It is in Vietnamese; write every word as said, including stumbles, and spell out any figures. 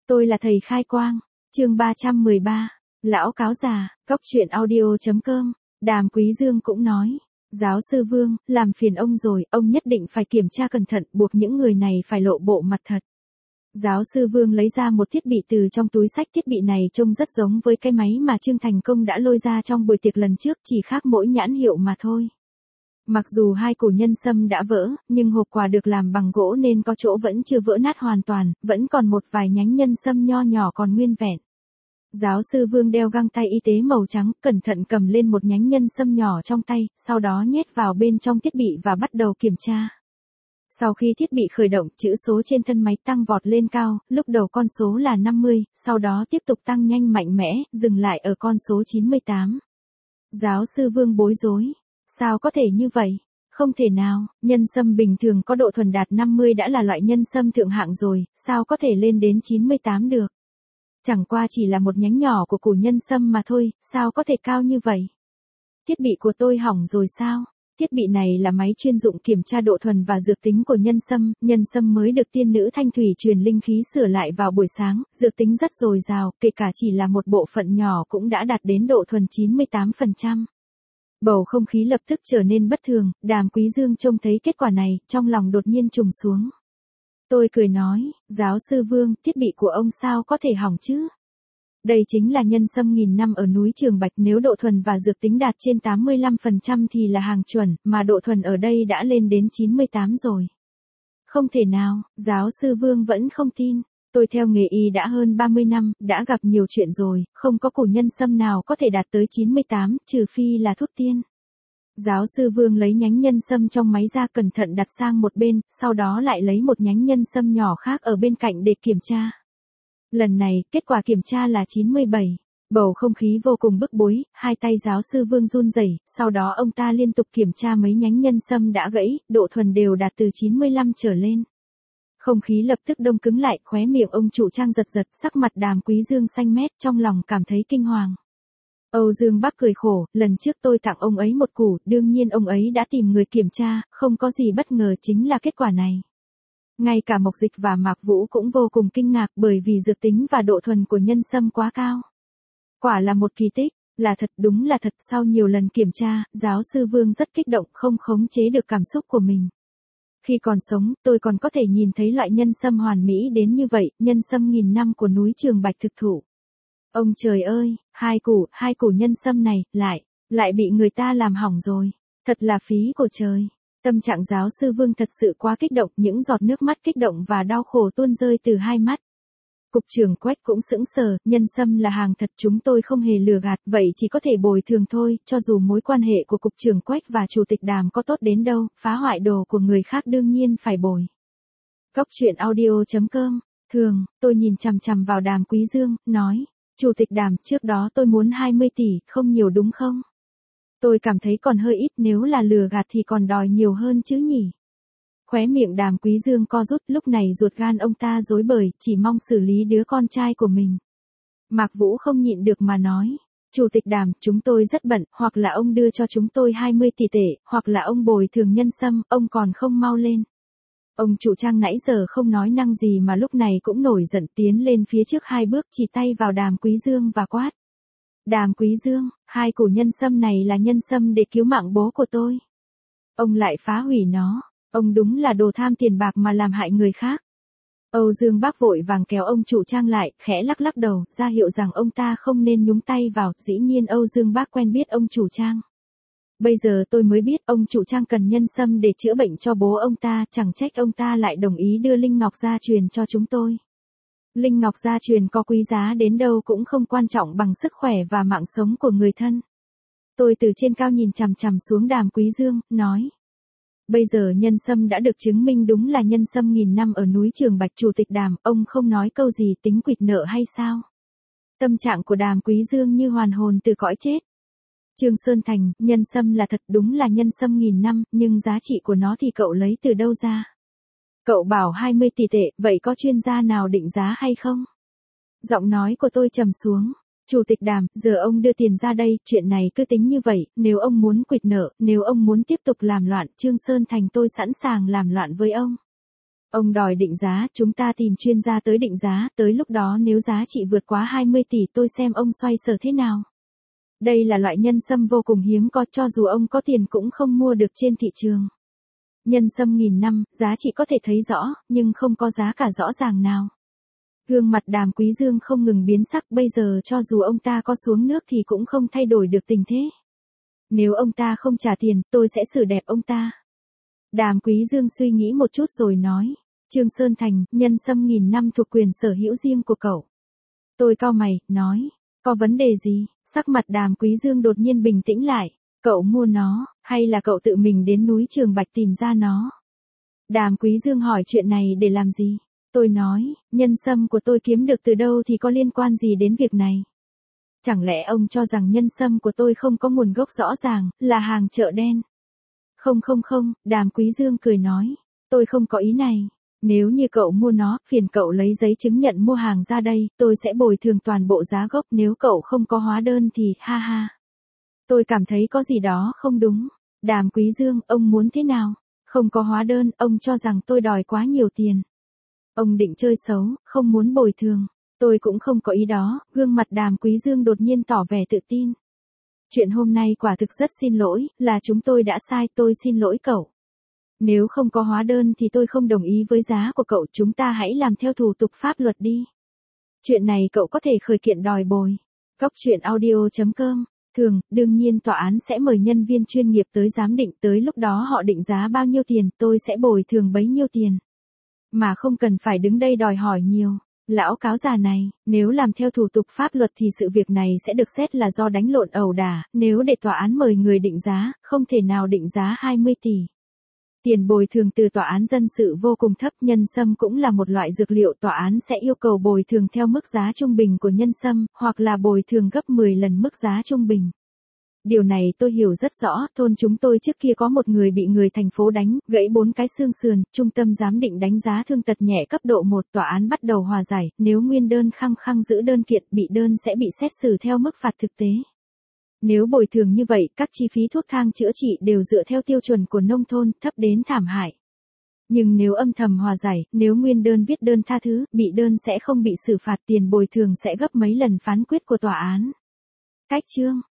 Tôi là thầy khai quang. Chương ba trăm mười ba. Lão cáo già, cóc truyện audio chấm com. Đàm Quý Dương cũng nói, giáo sư Vương, làm phiền ông rồi, ông nhất định phải kiểm tra cẩn thận, buộc những người này phải lộ bộ mặt thật. Giáo sư Vương lấy ra một thiết bị từ trong túi sách, thiết bị này trông rất giống với cái máy mà Trương Thành Công đã lôi ra trong buổi tiệc lần trước, chỉ khác mỗi nhãn hiệu mà thôi. Mặc dù hai củ nhân sâm đã vỡ, nhưng hộp quà được làm bằng gỗ nên có chỗ vẫn chưa vỡ nát hoàn toàn, vẫn còn một vài nhánh nhân sâm nho nhỏ còn nguyên vẹn. Giáo sư Vương đeo găng tay y tế màu trắng, cẩn thận cầm lên một nhánh nhân sâm nhỏ trong tay, sau đó nhét vào bên trong thiết bị và bắt đầu kiểm tra. Sau khi thiết bị khởi động, chữ số trên thân máy tăng vọt lên cao, lúc đầu con số là năm mươi, sau đó tiếp tục tăng nhanh mạnh mẽ, dừng lại ở con số chín mươi tám. Giáo sư Vương bối rối. Sao có thể như vậy? Không thể nào, nhân sâm bình thường có độ thuần đạt năm mươi đã là loại nhân sâm thượng hạng rồi, sao có thể lên đến chín mươi tám được? Chẳng qua chỉ là một nhánh nhỏ của củ nhân sâm mà thôi, sao có thể cao như vậy? Thiết bị của tôi hỏng rồi sao? Thiết bị này là máy chuyên dụng kiểm tra độ thuần và dược tính của nhân sâm, nhân sâm mới được tiên nữ Thanh Thủy truyền linh khí sửa lại vào buổi sáng, dược tính rất dồi dào, kể cả chỉ là một bộ phận nhỏ cũng đã đạt đến độ thuần chín mươi tám phần trăm. Bầu không khí lập tức trở nên bất thường, Đàm Quý Dương trông thấy kết quả này, trong lòng đột nhiên trùng xuống. Tôi cười nói, giáo sư Vương, thiết bị của ông sao có thể hỏng chứ? Đây chính là nhân sâm nghìn năm ở núi Trường Bạch, nếu độ thuần và dược tính đạt trên tám mươi lăm phần trăm thì là hàng chuẩn, mà độ thuần ở đây đã lên đến chín mươi tám rồi. Không thể nào, giáo sư Vương vẫn không tin. Tôi theo nghề y đã hơn ba mươi năm, đã gặp nhiều chuyện rồi, không có củ nhân sâm nào có thể đạt tới chín mươi tám, trừ phi là thuốc tiên. Giáo sư Vương lấy nhánh nhân sâm trong máy ra, cẩn thận đặt sang một bên, sau đó lại lấy một nhánh nhân sâm nhỏ khác ở bên cạnh để kiểm tra. Lần này, kết quả kiểm tra là chín mươi bảy. Bầu không khí vô cùng bức bối, hai tay giáo sư Vương run rẩy, sau đó ông ta liên tục kiểm tra mấy nhánh nhân sâm đã gãy, độ thuần đều đạt từ chín mươi lăm trở lên. Không khí lập tức đông cứng lại, khóe miệng ông chủ Trang giật giật, sắc mặt Đàm Quý Dương xanh mét, trong lòng cảm thấy kinh hoàng. Âu Dương Bắc cười khổ, lần trước tôi tặng ông ấy một củ, đương nhiên ông ấy đã tìm người kiểm tra, không có gì bất ngờ, chính là kết quả này. Ngay cả Mộc Dịch và Mạc Vũ cũng vô cùng kinh ngạc, bởi vì dược tính và độ thuần của nhân sâm quá cao. Quả là một kỳ tích, là thật, đúng là thật. Sau nhiều lần kiểm tra, giáo sư Vương rất kích động, không khống chế được cảm xúc của mình. Khi còn sống, tôi còn có thể nhìn thấy loại nhân sâm hoàn mỹ đến như vậy, nhân sâm nghìn năm của núi Trường Bạch thực thụ. Ông trời ơi, hai củ, hai củ nhân sâm này, lại, lại bị người ta làm hỏng rồi. Thật là phí của trời. Tâm trạng giáo sư Vương thật sự quá kích động, những giọt nước mắt kích động và đau khổ tuôn rơi từ hai mắt. Cục trưởng Quách cũng sững sờ, nhân sâm là hàng thật, chúng tôi không hề lừa gạt, vậy chỉ có thể bồi thường thôi, cho dù mối quan hệ của cục trưởng Quách và chủ tịch Đàm có tốt đến đâu, phá hoại đồ của người khác đương nhiên phải bồi. Cóc truyện audio chấm com. Thường, tôi nhìn chằm chằm vào Đàm Quý Dương, nói, chủ tịch Đàm, trước đó tôi muốn hai mươi tỷ, không nhiều đúng không? Tôi cảm thấy còn hơi ít, nếu là lừa gạt thì còn đòi nhiều hơn chứ nhỉ? Khóe miệng Đàm Quý Dương co rút, lúc này ruột gan ông ta rối bời, chỉ mong xử lý đứa con trai của mình. Mạc Vũ không nhịn được mà nói, chủ tịch Đàm, chúng tôi rất bận, hoặc là ông đưa cho chúng tôi hai mươi tỷ tệ, hoặc là ông bồi thường nhân sâm, ông còn không mau lên. Ông chủ Trang nãy giờ không nói năng gì mà lúc này cũng nổi giận, tiến lên phía trước hai bước, chỉ tay vào Đàm Quý Dương và quát. Đàm Quý Dương, hai củ nhân sâm này là nhân sâm để cứu mạng bố của tôi. Ông lại phá hủy nó, ông đúng là đồ tham tiền bạc mà làm hại người khác. Âu Dương Bắc vội vàng kéo ông chủ Trang lại, khẽ lắc lắc đầu, ra hiệu rằng ông ta không nên nhúng tay vào, dĩ nhiên Âu Dương Bắc quen biết ông chủ Trang. Bây giờ tôi mới biết ông chủ Trang cần nhân sâm để chữa bệnh cho bố ông ta, chẳng trách ông ta lại đồng ý đưa Linh Ngọc gia truyền cho chúng tôi. Linh Ngọc gia truyền có quý giá đến đâu cũng không quan trọng bằng sức khỏe và mạng sống của người thân. Tôi từ trên cao nhìn chằm chằm xuống Đàm Quý Dương, nói. Bây giờ nhân sâm đã được chứng minh đúng là nhân sâm nghìn năm ở núi Trường Bạch, chủ tịch Đàm, ông không nói câu gì, tính quỵt nợ hay sao? Tâm trạng của Đàm Quý Dương như hoàn hồn từ cõi chết. Trương Sơn Thành, nhân sâm là thật, đúng là nhân sâm nghìn năm, nhưng giá trị của nó thì cậu lấy từ đâu ra? Cậu bảo hai mươi tỷ tệ, vậy có chuyên gia nào định giá hay không? Giọng nói của tôi trầm xuống. Chủ tịch Đàm, giờ ông đưa tiền ra đây, chuyện này cứ tính như vậy, nếu ông muốn quỵt nợ, nếu ông muốn tiếp tục làm loạn, Trương Sơn Thành tôi sẵn sàng làm loạn với ông. Ông đòi định giá, chúng ta tìm chuyên gia tới định giá, tới lúc đó nếu giá trị vượt quá hai mươi tỷ tôi xem ông xoay sở thế nào. Đây là loại nhân sâm vô cùng hiếm có, cho dù ông có tiền cũng không mua được trên thị trường. Nhân sâm nghìn năm, giá trị có thể thấy rõ, nhưng không có giá cả rõ ràng nào. Gương mặt Đàm Quý Dương không ngừng biến sắc, bây giờ cho dù ông ta có xuống nước thì cũng không thay đổi được tình thế. Nếu ông ta không trả tiền, tôi sẽ xử đẹp ông ta. Đàm Quý Dương suy nghĩ một chút rồi nói, Trương Sơn Thành, nhân sâm nghìn năm thuộc quyền sở hữu riêng của cậu. Tôi cau mày, nói, có vấn đề gì? Sắc mặt Đàm Quý Dương đột nhiên bình tĩnh lại, cậu mua nó, hay là cậu tự mình đến núi Trường Bạch tìm ra nó? Đàm Quý Dương hỏi chuyện này để làm gì? Tôi nói, nhân sâm của tôi kiếm được từ đâu thì có liên quan gì đến việc này? Chẳng lẽ ông cho rằng nhân sâm của tôi không có nguồn gốc rõ ràng, là hàng chợ đen? Không không không, Đàm Quý Dương cười nói, tôi không có ý này. Nếu như cậu mua nó, phiền cậu lấy giấy chứng nhận mua hàng ra đây, tôi sẽ bồi thường toàn bộ giá gốc, nếu cậu không có hóa đơn thì, ha ha. Tôi cảm thấy có gì đó không đúng. Đàm Quý Dương, ông muốn thế nào? Không có hóa đơn, ông cho rằng tôi đòi quá nhiều tiền. Ông định chơi xấu, không muốn bồi thường. Tôi cũng không có ý đó, gương mặt Đàm Quý Dương đột nhiên tỏ vẻ tự tin. Chuyện hôm nay quả thực rất xin lỗi, là chúng tôi đã sai, tôi xin lỗi cậu. Nếu không có hóa đơn thì tôi không đồng ý với giá của cậu, chúng ta hãy làm theo thủ tục pháp luật đi. Chuyện này cậu có thể khởi kiện đòi bồi. Cóc truyện audio chấm com. Thường, đương nhiên tòa án sẽ mời nhân viên chuyên nghiệp tới giám định, tới lúc đó họ định giá bao nhiêu tiền, tôi sẽ bồi thường bấy nhiêu tiền. Mà không cần phải đứng đây đòi hỏi nhiều. Lão cáo già này, nếu làm theo thủ tục pháp luật thì sự việc này sẽ được xét là do đánh lộn ẩu đả, nếu để tòa án mời người định giá, không thể nào định giá hai mươi tỷ. Tiền bồi thường từ tòa án dân sự vô cùng thấp, nhân sâm cũng là một loại dược liệu, tòa án sẽ yêu cầu bồi thường theo mức giá trung bình của nhân sâm, hoặc là bồi thường gấp mười lần mức giá trung bình. Điều này tôi hiểu rất rõ, thôn chúng tôi trước kia có một người bị người thành phố đánh, gãy bốn cái xương sườn, trung tâm giám định đánh giá thương tật nhẹ cấp độ một, tòa án bắt đầu hòa giải, nếu nguyên đơn khăng khăng giữ đơn kiện, bị đơn sẽ bị xét xử theo mức phạt thực tế. Nếu bồi thường như vậy, các chi phí thuốc thang chữa trị đều dựa theo tiêu chuẩn của nông thôn, thấp đến thảm hại. Nhưng nếu âm thầm hòa giải, nếu nguyên đơn viết đơn tha thứ, bị đơn sẽ không bị xử phạt, tiền bồi thường sẽ gấp mấy lần phán quyết của tòa án. Cách chương